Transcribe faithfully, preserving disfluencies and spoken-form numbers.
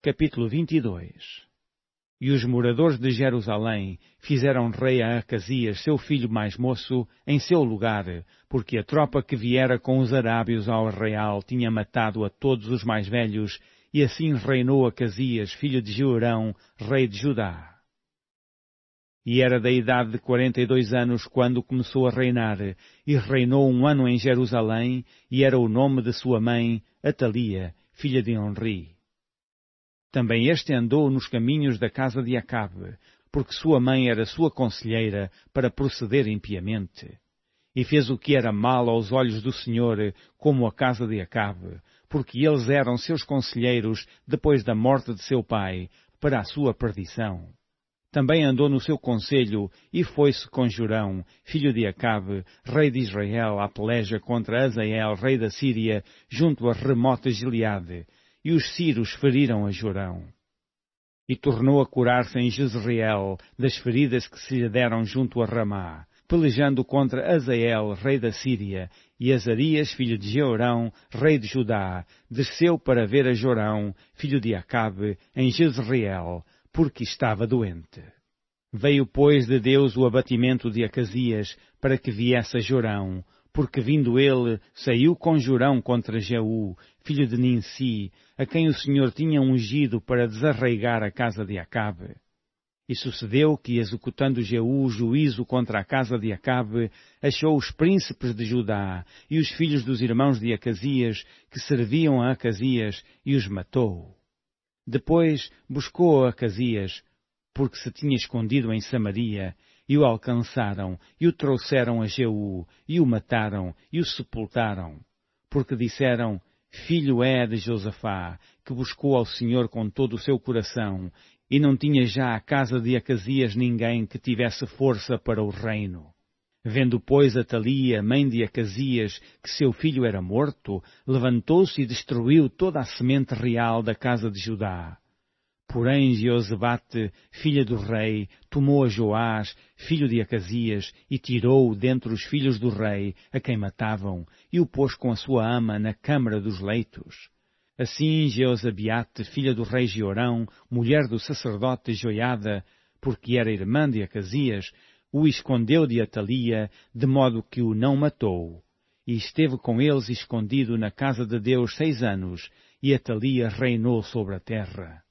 Capítulo vinte e dois. E os moradores de Jerusalém fizeram rei a Acasias, seu filho mais moço, em seu lugar, porque a tropa que viera com os arábios ao arraial tinha matado a todos os mais velhos, e assim reinou Acasias, filho de Jeorão, rei de Judá. E era da idade de quarenta e dois anos quando começou a reinar, e reinou um ano em Jerusalém, e era o nome de sua mãe, Atalia, filha de Onri. Também este andou nos caminhos da casa de Acabe, porque sua mãe era sua conselheira para proceder impiamente. E fez o que era mal aos olhos do Senhor, como a casa de Acabe, porque eles eram seus conselheiros depois da morte de seu pai, para a sua perdição. Também andou no seu conselho e foi-se com Jorão, filho de Acabe, rei de Israel, à peleja contra Azael, rei da Síria, junto a remota Gileade. E os sírios feriram a Jorão. E tornou a curar-se em Jezreel das feridas que se lhe deram junto a Ramá, pelejando contra Azael, rei da Síria, e Azarias, filho de Jeorão, rei de Judá, desceu para ver a Jorão, filho de Acabe, em Jezreel, porque estava doente. Veio, pois, de Deus o abatimento de Acasias, para que viesse a Jorão, porque vindo ele, saiu com Jorão contra Jeú, filho de Ninsi, a quem o Senhor tinha ungido para desarraigar a casa de Acabe. E sucedeu que, executando Jeú o juízo contra a casa de Acabe, achou os príncipes de Judá e os filhos dos irmãos de Acasias, que serviam a Acasias, e os matou. Depois buscou a Acasias, porque se tinha escondido em Samaria, e o alcançaram, e o trouxeram a Jeú, e o mataram, e o sepultaram. Porque disseram, filho é de Josafá, que buscou ao Senhor com todo o seu coração, e não tinha já a casa de Acasias ninguém que tivesse força para o reino. Vendo, pois, Atalia, mãe de Acasias, que seu filho era morto, levantou-se e destruiu toda a semente real da casa de Judá. Porém, Jeozabate, filha do rei, tomou a Joás, filho de Acasias, e tirou-o dentre os filhos do rei, a quem matavam, e o pôs com a sua ama na câmara dos leitos. Assim, Jeozabiate, filha do rei Jeorão, mulher do sacerdote Joiada, porque era irmã de Acasias, o escondeu de Atalia, de modo que o não matou. E esteve com eles escondido na casa de Deus seis anos, e Atalia reinou sobre a terra.